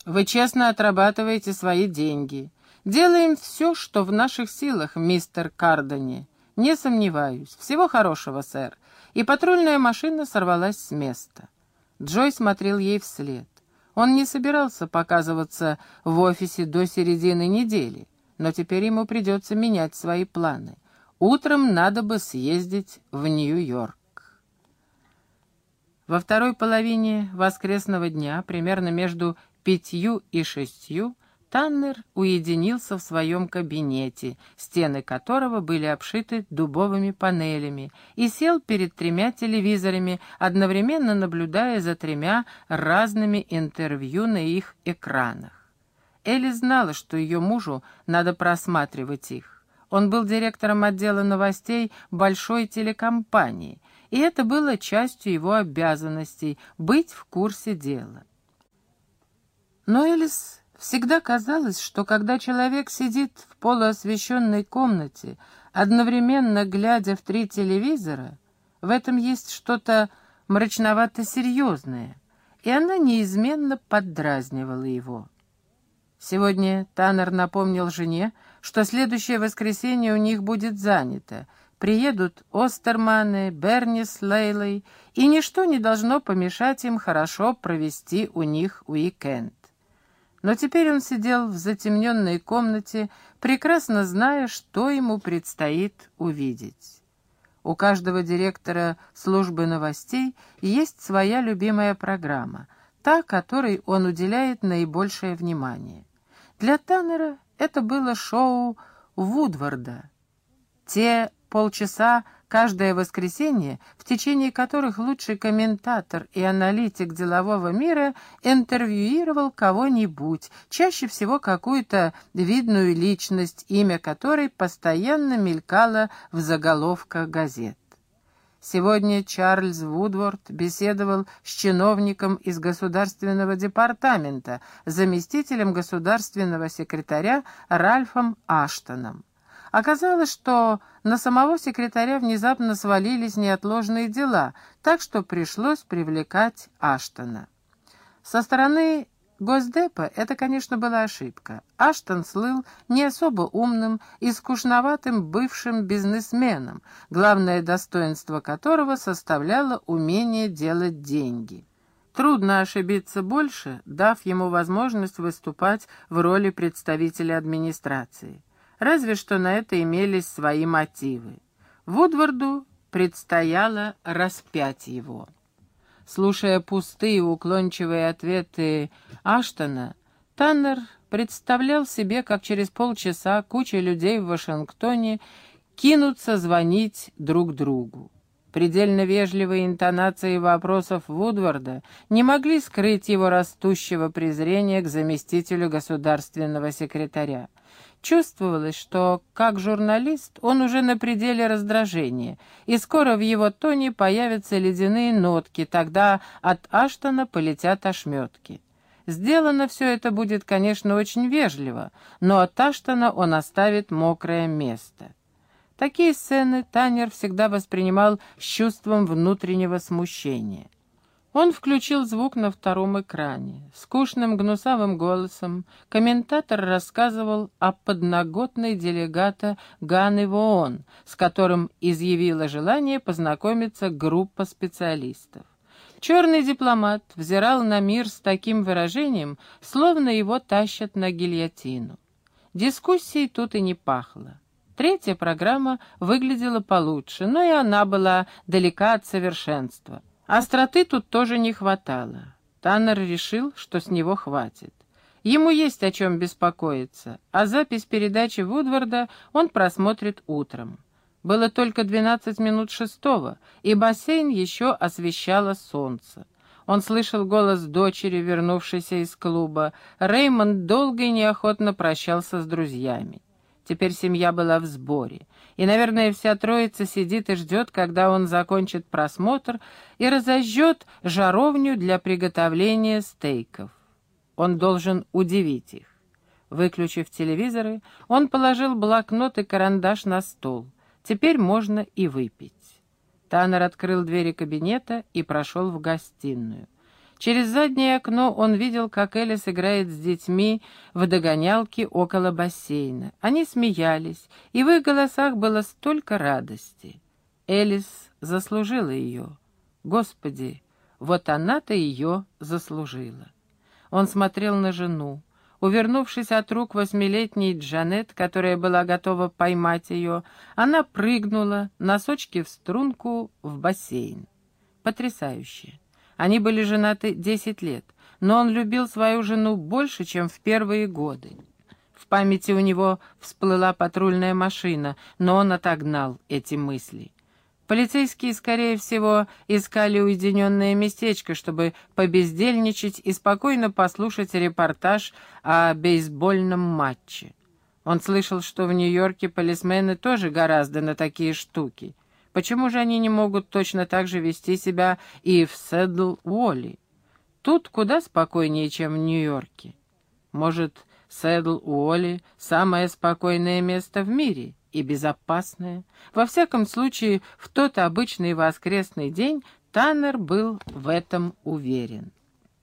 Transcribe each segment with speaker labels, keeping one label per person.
Speaker 1: Вы честно отрабатываете свои деньги. Делаем все, что в наших силах, мистер Кардани. Не сомневаюсь. Всего хорошего, сэр. И патрульная машина сорвалась с места. Джой смотрел ей вслед. Он не собирался показываться в офисе до середины недели, но теперь ему придется менять свои планы. Утром надо бы съездить в Нью-Йорк. Во второй половине воскресного дня, примерно между 5 и 6, Таннер уединился в своем кабинете, стены которого были обшиты дубовыми панелями, и сел перед 3 телевизорами, одновременно наблюдая за 3 разными интервью на их экранах. Элли знала, что ее мужу надо просматривать их. Он был директором отдела новостей большой телекомпании, и это было частью его обязанностей — быть в курсе дела. Но Элис всегда казалось, что когда человек сидит в полуосвещенной комнате, одновременно глядя в 3 телевизора, в этом есть что-то мрачновато-серьезное, и она неизменно поддразнивала его. Сегодня Таннер напомнил жене, что следующее воскресенье у них будет занято. Приедут Остерманы, Берни с Лейлой, и ничто не должно помешать им хорошо провести у них уикенд. Но теперь он сидел в затемненной комнате, прекрасно зная, что ему предстоит увидеть. У каждого директора службы новостей есть своя любимая программа, та, которой он уделяет наибольшее внимание. Для Таннера это было шоу Вудварда. Те полчаса каждое воскресенье, в течение которых лучший комментатор и аналитик делового мира интервьюировал кого-нибудь, чаще всего какую-то видную личность, имя которой постоянно мелькало в заголовках газет. Сегодня Чарльз Вудворд беседовал с чиновником из Государственного департамента, заместителем государственного секретаря Ральфом Аштоном. Оказалось, что на самого секретаря внезапно свалились неотложные дела, так что пришлось привлекать Аштона. Со стороны Госдепа это, конечно, была ошибка. Аштон слыл не особо умным и скучноватым бывшим бизнесменом, главное достоинство которого составляло умение делать деньги. Трудно ошибиться больше, дав ему возможность выступать в роли представителя администрации. Разве что на это имелись свои мотивы. Вудварду предстояло распять его. Слушая пустые уклончивые ответы Аштона, Таннер представлял себе, как через полчаса куча людей в Вашингтоне кинутся звонить друг другу. Предельно вежливые интонации вопросов Вудварда не могли скрыть его растущего презрения к заместителю государственного секретаря. Чувствовалось, что, как журналист, он уже на пределе раздражения, и скоро в его тоне появятся ледяные нотки, тогда от Аштона полетят ошметки. Сделано все это будет, конечно, очень вежливо, но от Аштона он оставит мокрое место. Такие сцены Таннер всегда воспринимал с чувством внутреннего смущения. Он включил звук на втором экране. Скучным гнусавым голосом комментатор рассказывал о подноготной делегата Ганы Воон, с которым изъявила желание познакомиться группа специалистов. Черный дипломат взирал на мир с таким выражением, словно его тащат на гильотину. Дискуссией тут и не пахло. Третья программа выглядела получше, но и она была далека от совершенства. Остроты тут тоже не хватало. Таннер решил, что с него хватит. Ему есть о чем беспокоиться, а запись передачи Вудварда он просмотрит утром. Было только 12 минут 6, и бассейн еще освещало солнце. Он слышал голос дочери, вернувшейся из клуба. Реймонд долго и неохотно прощался с друзьями. Теперь семья была в сборе, и, наверное, вся троица сидит и ждет, когда он закончит просмотр и разожжет жаровню для приготовления стейков. Он должен удивить их. Выключив телевизоры, он положил блокнот и карандаш на стол. Теперь можно и выпить. Таннер открыл двери кабинета и прошел в гостиную. Через заднее окно он видел, как Элис играет с детьми в догонялки около бассейна. Они смеялись, и в их голосах было столько радости. Элис заслужила ее. Господи, вот она-то ее заслужила. Он смотрел на жену. Увернувшись от рук 8-летней Джанет, которая была готова поймать ее, она прыгнула, носочки в струнку, в бассейн. Потрясающе. Они были женаты 10 лет, но он любил свою жену больше, чем в первые годы. В памяти у него всплыла патрульная машина, но он отогнал эти мысли. Полицейские, скорее всего, искали уединенное местечко, чтобы побездельничать и спокойно послушать репортаж о бейсбольном матче. Он слышал, что в Нью-Йорке полисмены тоже гораздо на такие штуки. Почему же они не могут точно так же вести себя и в Сэдл-Уолли? Тут куда спокойнее, чем в Нью-Йорке. Может, Сэдл-Уолли — самое спокойное место в мире и безопасное. Во всяком случае, в тот обычный воскресный день Таннер был в этом уверен.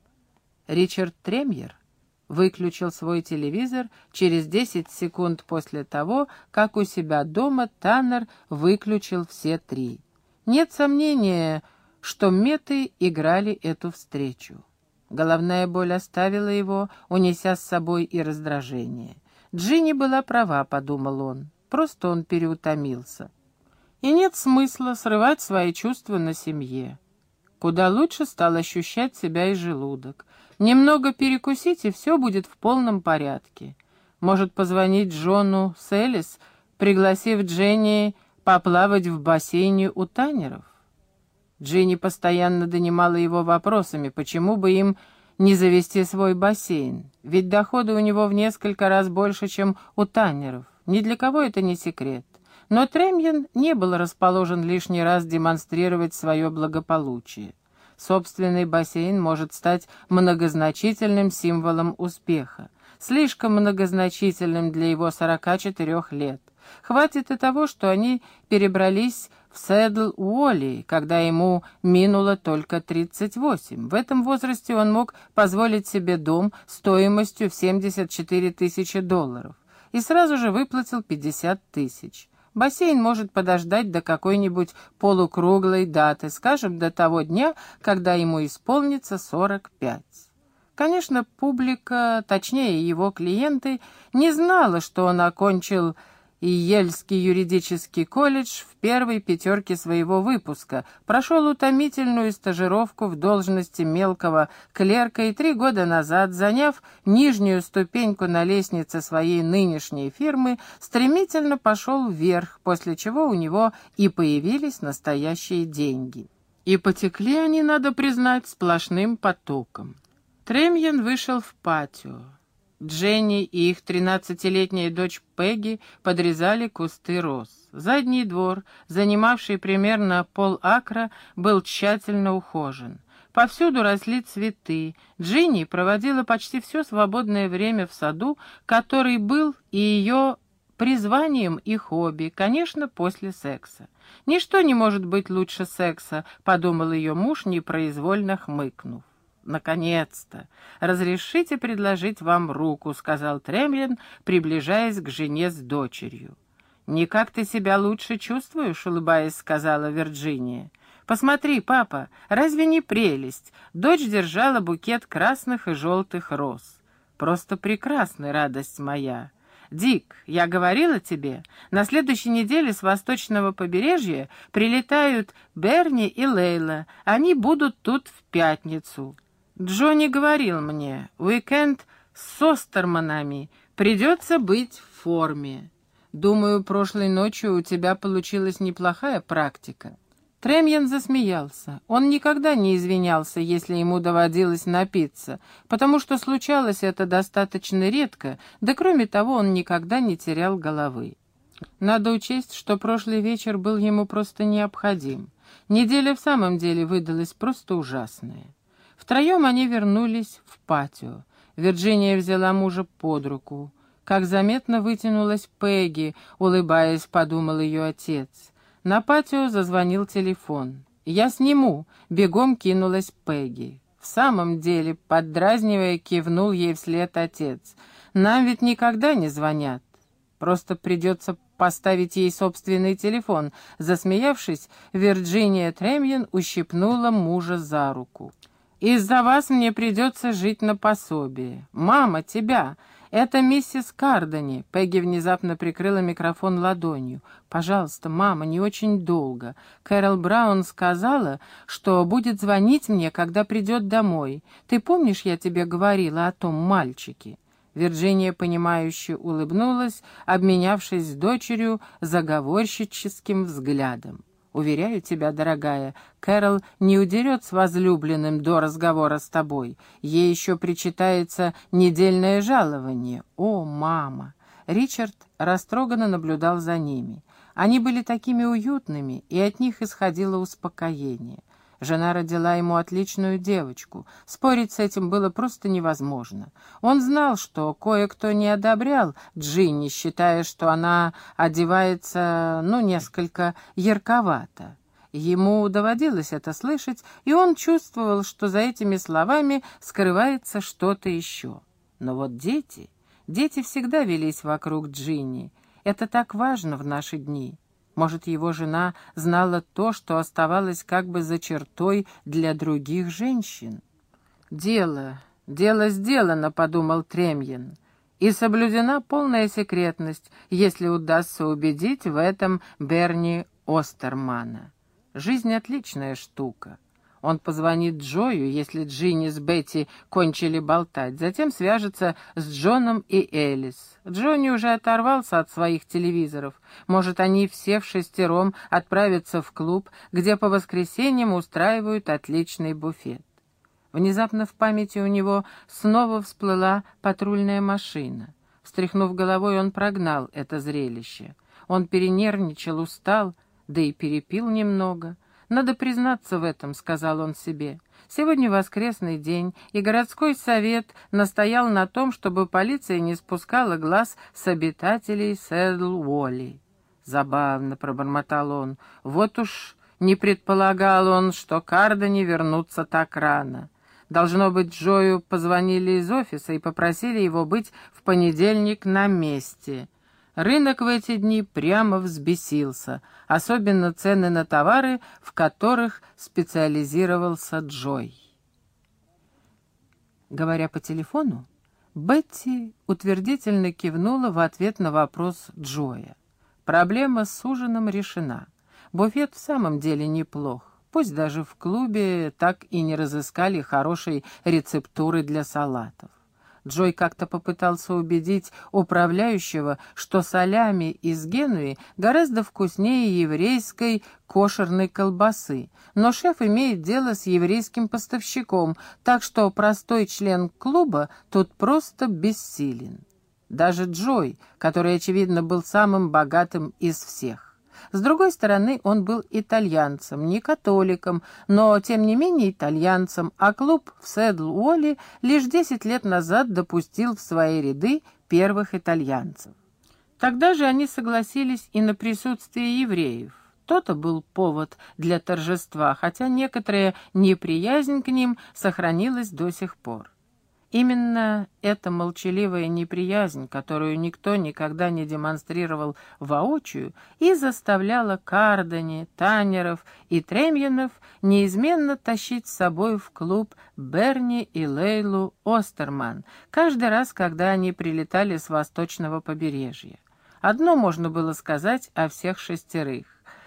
Speaker 1: Ричард Тремьер выключил свой телевизор через 10 секунд после того, как у себя дома Таннер выключил все 3. Нет сомнения, что меты играли эту встречу. Головная боль оставила его, унеся с собой и раздражение. «Джинни была права», — подумал он. Просто он переутомился. И нет смысла срывать свои чувства на семье. Куда лучше стал ощущать себя и желудок. Немного перекусить, и все будет в полном порядке. Может позвонить Джону с Элис, пригласив Дженни поплавать в бассейне у Таннеров? Джинни постоянно донимала его вопросами, почему бы им не завести свой бассейн, ведь доходы у него в несколько раз больше, чем у Таннеров. Ни для кого это не секрет. Но Тремьен не был расположен лишний раз демонстрировать свое благополучие. Собственный бассейн может стать многозначительным символом успеха. Слишком многозначительным для его 44 лет. Хватит и того, что они перебрались в Сэдл-Уолли, когда ему минуло только 38. В этом возрасте он мог позволить себе дом стоимостью в $74 тысячи. И сразу же выплатил 50 тысяч. Бассейн может подождать до какой-нибудь полукруглой даты, скажем, до того дня, когда ему исполнится 45. Конечно, публика, точнее его клиенты, не знала, что он окончил Йельский юридический колледж в первой 5 своего выпуска, прошел утомительную стажировку в должности мелкого клерка и 3 года назад, заняв нижнюю ступеньку на лестнице своей нынешней фирмы, стремительно пошел вверх, после чего у него и появились настоящие деньги. И потекли они, надо признать, сплошным потоком. Тремьен вышел в патио. Дженни и их 13-летняя дочь Пегги подрезали кусты роз. Задний двор, занимавший примерно пол-акра, был тщательно ухожен. Повсюду росли цветы. Джинни проводила почти все свободное время в саду, который был и ее призванием и хобби, конечно, после секса. «Ничто не может быть лучше секса», — подумал ее муж, непроизвольно хмыкнув. «Наконец-то! Разрешите предложить вам руку», — сказал Тремьен, приближаясь к жене с дочерью. «Никак ты себя лучше чувствуешь?» — улыбаясь, сказала Вирджиния. «Посмотри, папа, разве не прелесть?» Дочь держала букет красных и желтых роз. «Просто прекрасная радость моя!» «Дик, я говорила тебе, на следующей неделе с восточного побережья прилетают Берни и Лейла. Они будут тут в пятницу». Джонни говорил мне, уикенд с Остерманами, придется быть в форме. Думаю, прошлой ночью у тебя получилась неплохая практика. Тремьен засмеялся. Он никогда не извинялся, если ему доводилось напиться, потому что случалось это достаточно редко, да кроме того он никогда не терял головы. Надо учесть, что прошлый вечер был ему просто необходим. Неделя в самом деле выдалась просто ужасная. Втроем они вернулись в патио. Вирджиния взяла мужа под руку. Как заметно вытянулась Пегги, улыбаясь, подумал ее отец. На патио зазвонил телефон. «Я сниму», — бегом кинулась Пегги. В в самом деле», — поддразнивая, кивнул ей вслед отец. «Нам ведь никогда не звонят. Просто придется поставить ей собственный телефон». Засмеявшись, Вирджиния Тремьен ущипнула мужа за руку. «Из-за вас мне придется жить на пособие. Мама, тебя! Это миссис Кардани!» Пегги внезапно прикрыла микрофон ладонью. «Пожалуйста, мама, не очень долго. Кэрол Браун сказала, что будет звонить мне, когда придет домой. Ты помнишь, я тебе говорила о том мальчике?» Вирджиния, понимающе улыбнулась, обменявшись с дочерью заговорщическим взглядом. «Уверяю тебя, дорогая, Кэрол не удерет с возлюбленным до разговора с тобой. Ей еще причитается недельное жалование. О, мама!» Ричард растроганно наблюдал за ними. Они были такими уютными, и от них исходило успокоение. Жена родила ему отличную девочку. Спорить с этим было просто невозможно. Он знал, что кое-кто не одобрял Джинни, считая, что она одевается, несколько ярковато. Ему доводилось это слышать, и он чувствовал, что за этими словами скрывается что-то еще. Но вот дети всегда велись вокруг Джинни. Это так важно в наши дни. Может, его жена знала то, что оставалось как бы за чертой для других женщин? «Дело сделано», — подумал Тремьен, «и соблюдена полная секретность, если удастся убедить в этом Берни Остермана. Жизнь — отличная штука». Он позвонит Джою, если Джинни с Бетти кончили болтать, затем свяжется с Джоном и Элис. Джонни уже оторвался от своих телевизоров. Может, они все вшестером отправятся в клуб, где по воскресеньям устраивают отличный буфет. Внезапно в памяти у него снова всплыла патрульная машина. Встряхнув головой, он прогнал это зрелище. Он перенервничал, устал, да и перепил немного. «Надо признаться в этом», — сказал он себе. «Сегодня воскресный день, и городской совет настоял на том, чтобы полиция не спускала глаз с обитателей Сэдл-Уолли». «Забавно», — пробормотал он. «Вот уж не предполагал он, что Кардани вернутся так рано. Должно быть, Джою позвонили из офиса и попросили его быть в понедельник на месте». Рынок в эти дни прямо взбесился, особенно цены на товары, в которых специализировался Джой. Говоря по телефону, Бетти утвердительно кивнула в ответ на вопрос Джоя. Проблема с ужином решена. Буфет в самом деле неплох. Пусть даже в клубе так и не разыскали хорошей рецептуры для салатов. Джой как-то попытался убедить управляющего, что солями из Генуи гораздо вкуснее еврейской кошерной колбасы, но шеф имеет дело с еврейским поставщиком, так что простой член клуба тут просто бессилен. Даже Джой, который, очевидно, был самым богатым из всех. С другой стороны, он был итальянцем, не католиком, но, тем не менее, итальянцем, а клуб в Сэдл-Уолли лишь 10 лет назад допустил в свои ряды первых итальянцев. Тогда же они согласились и на присутствие евреев. То-то был повод для торжества, хотя некоторая неприязнь к ним сохранилась до сих пор. Именно эта молчаливая неприязнь, которую никто никогда не демонстрировал воочию, и заставляла Кардани, Таннеров и Тремьенов неизменно тащить с собой в клуб Берни и Лейлу Остерман каждый раз, когда они прилетали с восточного побережья. Одно можно было сказать о всех шестерых.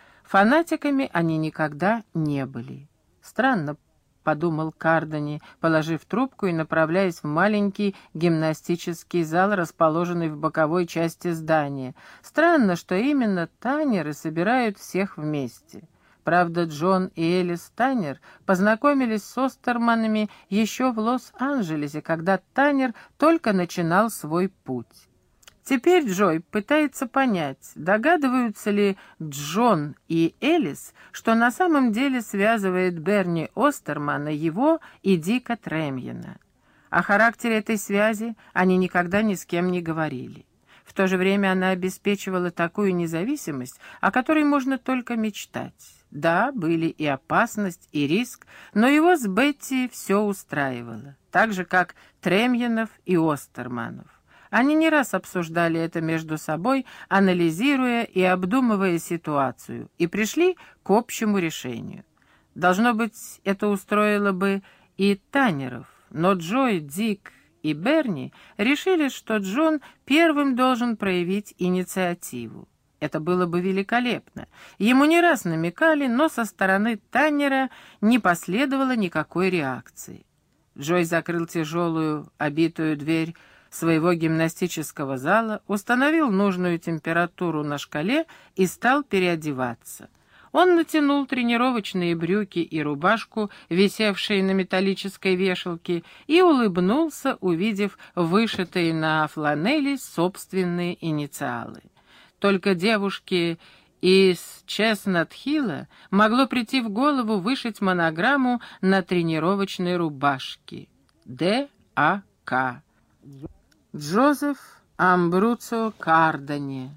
Speaker 1: Фанатиками они никогда не были. Странно, подумал Кардани, положив трубку и направляясь в маленький гимнастический зал, расположенный в боковой части здания. Странно, что именно Таннеры собирают всех вместе. Правда, Джон и Элис Таннер познакомились с Остерманами еще в Лос-Анджелесе, когда Таннер только начинал свой путь. Теперь Джой пытается понять, догадываются ли Джон и Элис, что на самом деле связывает Берни Остермана, его и Дика Тремьена. О характере этой связи они никогда ни с кем не говорили. В то же время она обеспечивала такую независимость, о которой можно только мечтать. Да, были и опасность, и риск, но его с Бетти все устраивало, так же, как Тремьянов и Остерманов. Они не раз обсуждали это между собой, анализируя и обдумывая ситуацию, и пришли к общему решению. Должно быть, это устроило бы и Таннеров, но Джой, Дик и Берни решили, что Джон первым должен проявить инициативу. Это было бы великолепно. Ему не раз намекали, но со стороны Таннера не последовало никакой реакции. Джой закрыл тяжелую, обитую дверь своего гимнастического зала, установил нужную температуру на шкале и стал переодеваться. Он натянул тренировочные брюки и рубашку, висевшие на металлической вешалке, и улыбнулся, увидев вышитые на фланели собственные инициалы. Только девушке из Честнат-Хилла могло прийти в голову вышить монограмму на тренировочной рубашке. Д.А.К. Джозеф Амбруцио Кардани.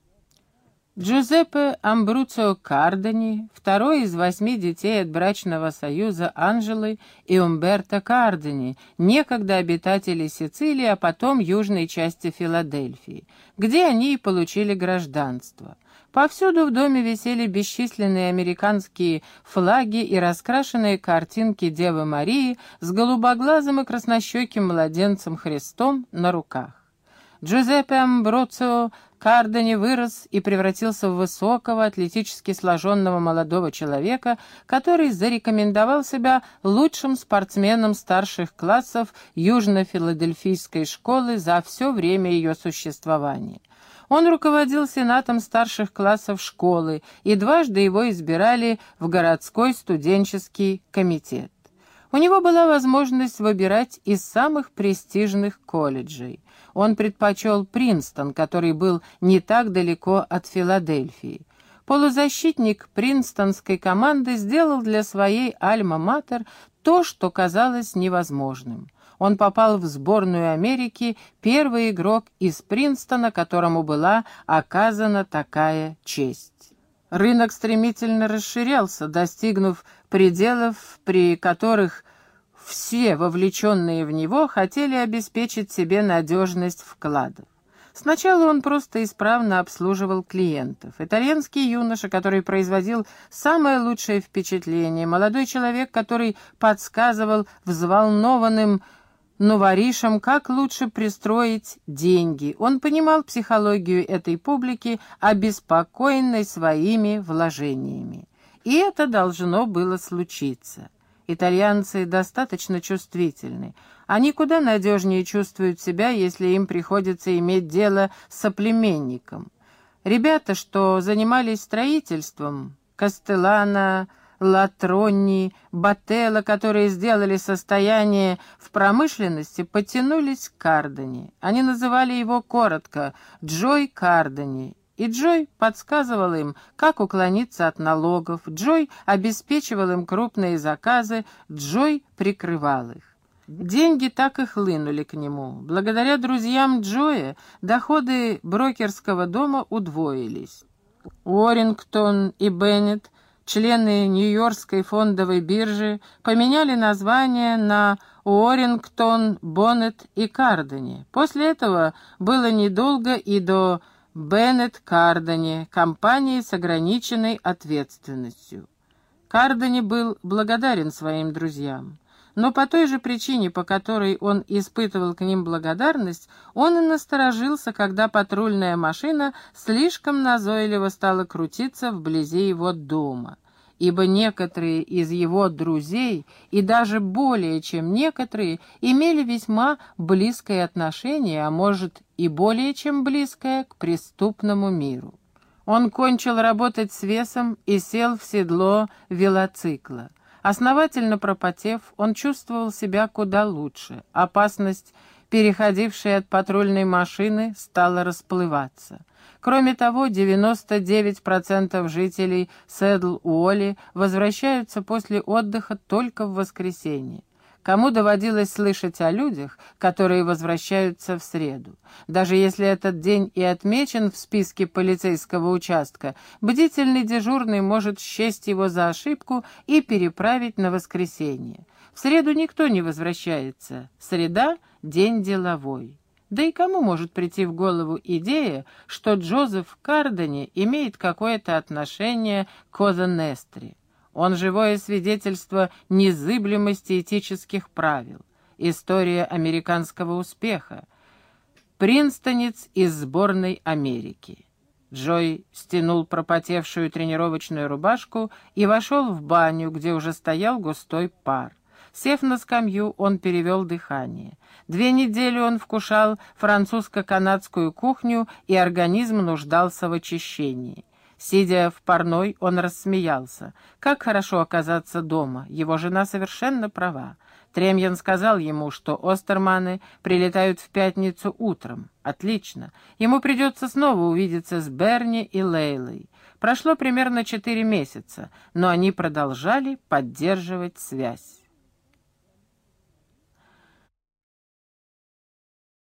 Speaker 1: Джузеппе Амбруцио Кардани, второй из 8 детей от брачного союза Анжелы и Умберто Кардани, некогда обитатели Сицилии, а потом южной части Филадельфии, где они и получили гражданство. Повсюду в доме висели бесчисленные американские флаги и раскрашенные картинки Девы Марии с голубоглазым и краснощеким младенцем Христом на руках. Джузеппе Амбруцио Кардани вырос и превратился в высокого, атлетически сложенного молодого человека, который зарекомендовал себя лучшим спортсменом старших классов Южно-Филадельфийской школы за все время ее существования. Он руководил сенатом старших классов школы, и дважды его избирали в городской студенческий комитет. У него была возможность выбирать из самых престижных колледжей. Он предпочел Принстон, который был не так далеко от Филадельфии. Полузащитник принстонской команды сделал для своей альма-матер то, что казалось невозможным. Он попал в сборную Америки, первый игрок из Принстона, которому была оказана такая честь. Рынок стремительно расширялся, достигнув пределов, при которых все вовлеченные в него хотели обеспечить себе надежность вкладов. Сначала он просто исправно обслуживал клиентов. Итальянский юноша, который производил самое лучшее впечатление, молодой человек, который подсказывал взволнованным новоришам, как лучше пристроить деньги. Он понимал психологию этой публики, обеспокоенной своими вложениями. И это должно было случиться. Итальянцы достаточно чувствительны. Они куда надежнее чувствуют себя, если им приходится иметь дело с соплеменником. Ребята, что занимались строительством, Кастеллано, Латронни, Бателло, которые сделали состояние в промышленности, потянулись к Кардани. Они называли его коротко «Джой Кардани». И Джой подсказывал им, как уклониться от налогов, Джой обеспечивал им крупные заказы, Джой прикрывал их. Деньги так и хлынули к нему. Благодаря друзьям Джоя доходы брокерского дома удвоились. Уоррингтон и Беннет, члены Нью-Йоркской фондовой биржи, поменяли название на Уоррингтон, Боннет и Кардани. После этого было недолго и до Беннет Кардани, компании с ограниченной ответственностью. Кардани был благодарен своим друзьям, но по той же причине, по которой он испытывал к ним благодарность, он и насторожился, когда патрульная машина слишком назойливо стала крутиться вблизи его дома. Ибо некоторые из его друзей, и даже более чем некоторые, имели весьма близкое отношение, а может и более чем близкое, к преступному миру. Он кончил работать с весом и сел в седло велоцикла. Основательно пропотев, он чувствовал себя куда лучше. Опасность, переходившая от патрульной машины, стала расплываться. Кроме того, 99% жителей Сэдл-Уолли возвращаются после отдыха только в воскресенье. Кому доводилось слышать о людях, которые возвращаются в среду? Даже если этот день и отмечен в списке полицейского участка, бдительный дежурный может счесть его за ошибку и переправить на воскресенье. В среду никто не возвращается. Среда — день деловой. Да и кому может прийти в голову идея, что Джозеф Кардани имеет какое-то отношение к Коза Ностре? Он живое свидетельство незыблемости этических правил. История американского успеха. Принстонец из сборной Америки. Джой стянул пропотевшую тренировочную рубашку и вошел в баню, где уже стоял густой пар. Сев на скамью, он перевел дыхание. 2 недели он вкушал французско-канадскую кухню, и организм нуждался в очищении. Сидя в парной, он рассмеялся. Как хорошо оказаться дома, его жена совершенно права. Тремьян сказал ему, что Остерманы прилетают в пятницу утром. Отлично. Ему придется снова увидеться с Берни и Лейлой. Прошло примерно 4 месяца, но они продолжали поддерживать связь.